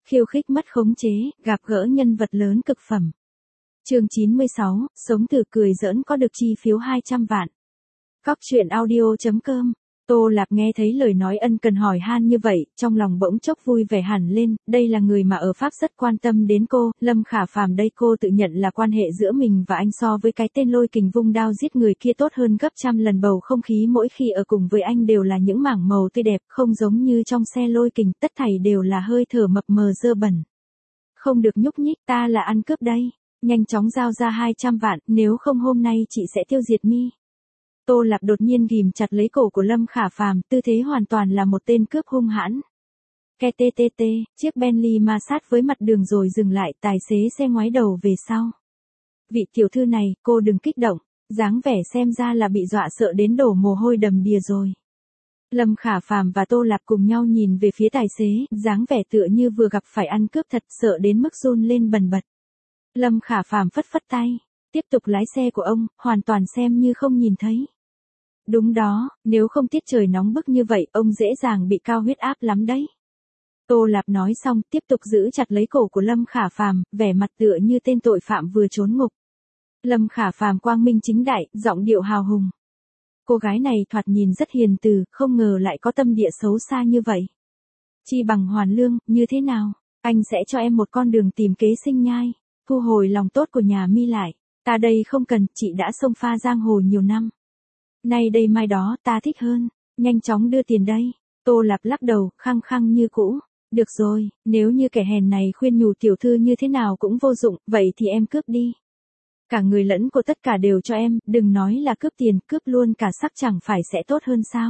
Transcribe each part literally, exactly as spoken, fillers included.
khiêu khích mất khống chế, gặp gỡ nhân vật lớn cực phẩm. Chương chín mươi sáu, sống từ cười giỡn có được chi phiếu hai trăm vạn. Cóc truyện audio chấm com. Tô Lạp nghe thấy lời nói ân cần hỏi han như vậy, trong lòng bỗng chốc vui vẻ hẳn lên, đây là người mà ở Pháp rất quan tâm đến cô, Lâm Khả Phàm đây cô tự nhận là quan hệ giữa mình và anh so với cái tên Lôi Kình vung đao giết người kia tốt hơn gấp trăm lần, bầu không khí mỗi khi ở cùng với anh đều là những mảng màu tươi đẹp, không giống như trong xe Lôi Kình, tất thảy đều là hơi thở mập mờ dơ bẩn. Không được nhúc nhích, ta là ăn cướp đây, nhanh chóng giao ra hai trăm vạn, nếu không hôm nay chị sẽ tiêu diệt mi. Tô Lạp đột nhiên ghìm chặt lấy cổ của Lâm Khả Phàm, tư thế hoàn toàn là một tên cướp hung hãn. Ke tê tê tê, chiếc Bentley ma sát với mặt đường rồi dừng lại, tài xế xe ngoái đầu về sau. Vị tiểu thư này, cô đừng kích động, dáng vẻ xem ra là bị dọa sợ đến đổ mồ hôi đầm đìa rồi. Lâm Khả Phàm và Tô Lạp cùng nhau nhìn về phía tài xế, dáng vẻ tựa như vừa gặp phải ăn cướp thật, sợ đến mức run lên bần bật. Lâm Khả Phàm phất phất tay, tiếp tục lái xe của ông, hoàn toàn xem như không nhìn thấy. Đúng đó, nếu không tiết trời nóng bức như vậy, ông dễ dàng bị cao huyết áp lắm đấy. Tô Lạp nói xong, tiếp tục giữ chặt lấy cổ của Lâm Khả Phàm, vẻ mặt tựa như tên tội phạm vừa trốn ngục. Lâm Khả Phàm quang minh chính đại, giọng điệu hào hùng. Cô gái này thoạt nhìn rất hiền từ, không ngờ lại có tâm địa xấu xa như vậy. Chi bằng hoàn lương, như thế nào? Anh sẽ cho em một con đường tìm kế sinh nhai, thu hồi lòng tốt của nhà mi lại. Ta đây không cần, chị đã xông pha giang hồ nhiều năm. Nay đây mai đó, ta thích hơn, nhanh chóng đưa tiền đây. Tô Lạp lắc đầu, khăng khăng như cũ. Được rồi, nếu như kẻ hèn này khuyên nhủ tiểu thư như thế nào cũng vô dụng, vậy thì em cướp đi. Cả người lẫn của tất cả đều cho em, đừng nói là cướp tiền, cướp luôn cả sắc chẳng phải sẽ tốt hơn sao.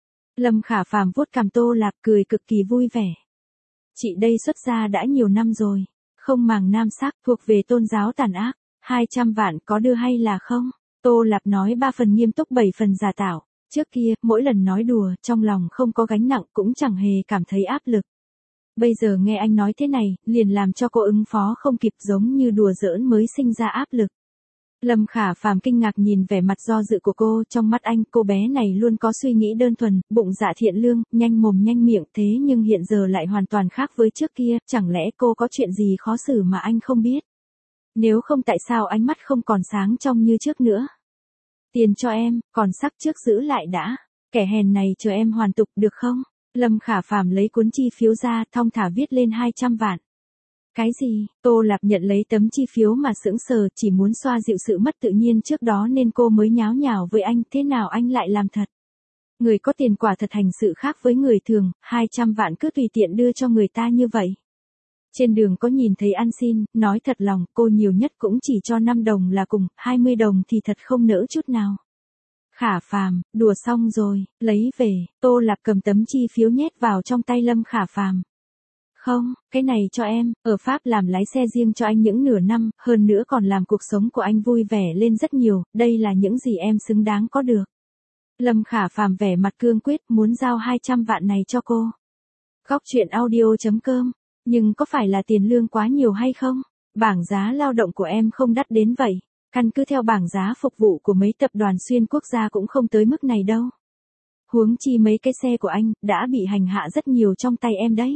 Lâm Khả Phàm vuốt cằm Tô Lạp cười cực kỳ vui vẻ. Chị đây xuất gia đã nhiều năm rồi, không màng nam sắc, thuộc về tôn giáo tàn ác. hai trăm vạn có đưa hay là không? Tô Lạp nói ba phần nghiêm túc bảy phần giả tạo. Trước kia, mỗi lần nói đùa, trong lòng không có gánh nặng cũng chẳng hề cảm thấy áp lực. Bây giờ nghe anh nói thế này, liền làm cho cô ứng phó không kịp, giống như đùa giỡn mới sinh ra áp lực. Lâm Khả Phàm kinh ngạc nhìn vẻ mặt do dự của cô, trong mắt anh, cô bé này luôn có suy nghĩ đơn thuần, bụng dạ thiện lương, nhanh mồm nhanh miệng, thế nhưng hiện giờ lại hoàn toàn khác với trước kia, chẳng lẽ cô có chuyện gì khó xử mà anh không biết? Nếu không tại sao ánh mắt không còn sáng trong như trước nữa? Tiền cho em, còn sắc trước giữ lại đã. Kẻ hèn này chờ em hoàn tục được không? Lâm Khả Phàm lấy cuốn chi phiếu ra, thong thả viết lên hai trăm vạn. Cái gì? Tô Lạp nhận lấy tấm chi phiếu mà sững sờ, chỉ muốn xoa dịu sự mất tự nhiên trước đó nên cô mới nháo nhào với anh, thế nào anh lại làm thật? Người có tiền quả thật hành sự khác với người thường, hai trăm vạn cứ tùy tiện đưa cho người ta như vậy. Trên đường có nhìn thấy ăn xin, nói thật lòng, cô nhiều nhất cũng chỉ cho năm đồng là cùng, hai mươi đồng thì thật không nỡ chút nào. Khả Phàm, đùa xong rồi, lấy về. Tô Lạp cầm tấm chi phiếu nhét vào trong tay Lâm Khả Phàm. Không, cái này cho em, ở Pháp làm lái xe riêng cho anh những nửa năm, hơn nữa còn làm cuộc sống của anh vui vẻ lên rất nhiều, đây là những gì em xứng đáng có được. Lâm Khả Phàm vẻ mặt cương quyết, muốn giao hai trăm vạn này cho cô. Cóc truyện audio chấm com. Nhưng có phải là tiền lương quá nhiều hay không? Bảng giá lao động của em không đắt đến vậy. Căn cứ theo bảng giá phục vụ của mấy tập đoàn xuyên quốc gia cũng không tới mức này đâu. Huống chi mấy cái xe của anh đã bị hành hạ rất nhiều trong tay em đấy.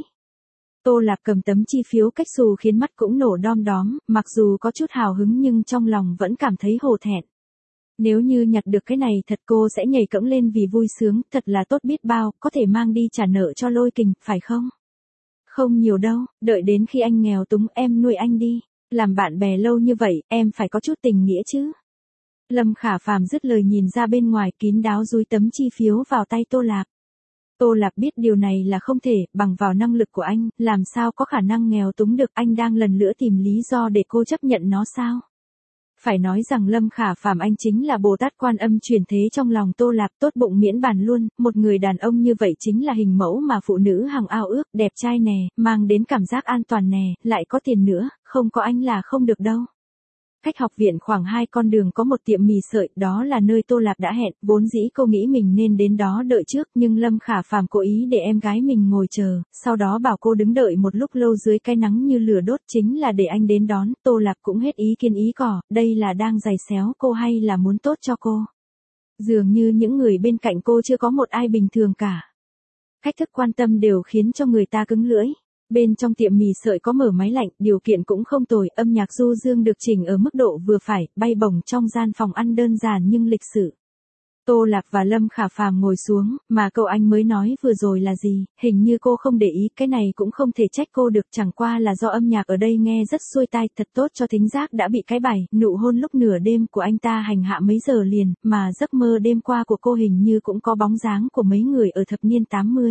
Tô Lạp cầm tấm chi phiếu cách xù khiến mắt cũng nổ đom đóm, mặc dù có chút hào hứng nhưng trong lòng vẫn cảm thấy hổ thẹn. Nếu như nhặt được cái này thật cô sẽ nhảy cẫng lên vì vui sướng, thật là tốt biết bao, có thể mang đi trả nợ cho Lôi Kình, phải không? Không nhiều đâu, đợi đến khi anh nghèo túng em nuôi anh đi. Làm bạn bè lâu như vậy, em phải có chút tình nghĩa chứ. Lâm Khả Phàm dứt lời nhìn ra bên ngoài, kín đáo dúi tấm chi phiếu vào tay Tô Lạp. Tô Lạp biết điều này là không thể, bằng vào năng lực của anh, làm sao có khả năng nghèo túng được, anh đang lần nữa tìm lý do để cô chấp nhận nó sao? Phải nói rằng Lâm Khả Phàm anh chính là Bồ Tát Quan Âm chuyển thế trong lòng Tô Lạp, tốt bụng miễn bàn luôn, một người đàn ông như vậy chính là hình mẫu mà phụ nữ hằng ao ước, đẹp trai nè, mang đến cảm giác an toàn nè, lại có tiền nữa, không có anh là không được đâu. Cách học viện khoảng hai con đường có một tiệm mì sợi, đó là nơi Tô Lạp đã hẹn, vốn dĩ cô nghĩ mình nên đến đó đợi trước, nhưng Lâm Khả Phàm cố ý để em gái mình ngồi chờ, sau đó bảo cô đứng đợi một lúc lâu dưới cái nắng như lửa đốt, chính là để anh đến đón. Tô Lạp cũng hết ý kiến ý cỏ, đây là đang giày xéo cô hay là muốn tốt cho cô? Dường như những người bên cạnh cô chưa có một ai bình thường cả. Cách thức quan tâm đều khiến cho người ta cứng lưỡi. Bên trong tiệm mì sợi có mở máy lạnh, điều kiện cũng không tồi, âm nhạc du dương được chỉnh ở mức độ vừa phải, bay bổng trong gian phòng ăn đơn giản nhưng lịch sự. Tô Lạp và Lâm Khả Phàm ngồi xuống, mà cậu anh mới nói vừa rồi là gì, hình như cô không để ý, cái này cũng không thể trách cô được, chẳng qua là do âm nhạc ở đây nghe rất xuôi tai, thật tốt cho thính giác đã bị cái bài, nụ hôn lúc nửa đêm của anh ta hành hạ mấy giờ liền, mà giấc mơ đêm qua của cô hình như cũng có bóng dáng của mấy người ở thập niên tám mươi.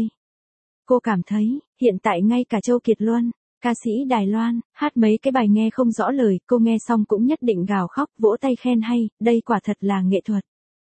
Cô cảm thấy, hiện tại ngay cả Châu Kiệt Luân, ca sĩ Đài Loan, hát mấy cái bài nghe không rõ lời, cô nghe xong cũng nhất định gào khóc, vỗ tay khen hay, đây quả thật là nghệ thuật.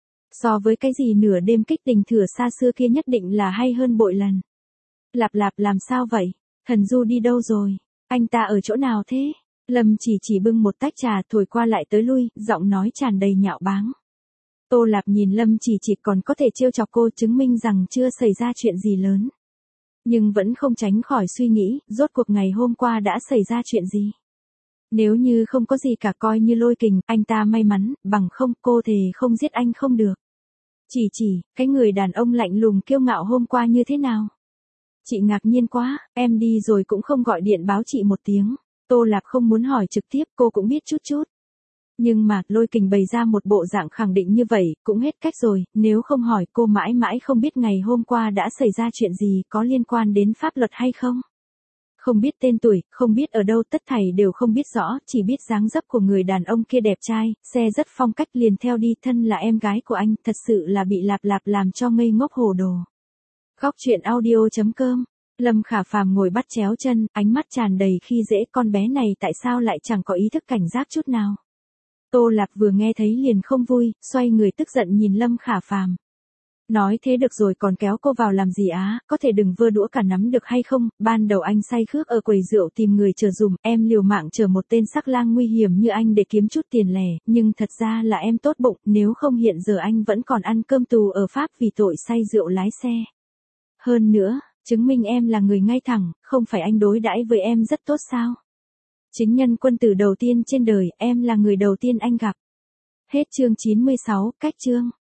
So với cái gì nửa đêm kích tình thừa xa xưa kia nhất định là hay hơn bội lần. Lạp Lạp làm sao vậy? Thần Du đi đâu rồi? Anh ta ở chỗ nào thế? Lâm Chỉ Chỉ bưng một tách trà thổi qua lại tới lui, giọng nói tràn đầy nhạo báng. Tô Lạp nhìn Lâm Chỉ Chỉ còn có thể trêu chọc cô, chứng minh rằng chưa xảy ra chuyện gì lớn. Nhưng vẫn không tránh khỏi suy nghĩ, rốt cuộc ngày hôm qua đã xảy ra chuyện gì? Nếu như không có gì cả coi như lôi kình, anh ta may mắn, bằng không cô thề không giết anh không được. Chỉ Chỉ, cái người đàn ông lạnh lùng kiêu ngạo hôm qua như thế nào? Chị ngạc nhiên quá, em đi rồi cũng không gọi điện báo chị một tiếng. Tô Lạp không muốn hỏi trực tiếp, cô cũng biết chút chút. Nhưng mà, lôi kình bày ra một bộ dạng khẳng định như vậy, cũng hết cách rồi, nếu không hỏi cô mãi mãi không biết ngày hôm qua đã xảy ra chuyện gì, có liên quan đến pháp luật hay không. Không biết tên tuổi, không biết ở đâu, tất thảy đều không biết rõ, chỉ biết dáng dấp của người đàn ông kia đẹp trai, xe rất phong cách liền theo đi, thân là em gái của anh, thật sự là bị Lạp Lạp làm cho ngây ngốc hồ đồ. Góc truyện audio chấm com. Lâm Khả Phàm ngồi bắt chéo chân, ánh mắt tràn đầy khi dễ, con bé này tại sao lại chẳng có ý thức cảnh giác chút nào. Tô Lạp vừa nghe thấy liền không vui, xoay người tức giận nhìn Lâm Khả Phàm. Nói thế được rồi còn kéo cô vào làm gì á, có thể đừng vơ đũa cả nắm được hay không, ban đầu anh say khước ở quầy rượu tìm người chờ dùm, em liều mạng chờ một tên sắc lang nguy hiểm như anh để kiếm chút tiền lẻ, nhưng thật ra là em tốt bụng, nếu không hiện giờ anh vẫn còn ăn cơm tù ở Pháp vì tội say rượu lái xe. Hơn nữa, chứng minh em là người ngay thẳng, không phải anh đối đãi với em rất tốt sao? Chính nhân quân tử đầu tiên trên đời, em là người đầu tiên anh gặp. Hết chương chín mươi sáu, cách chương.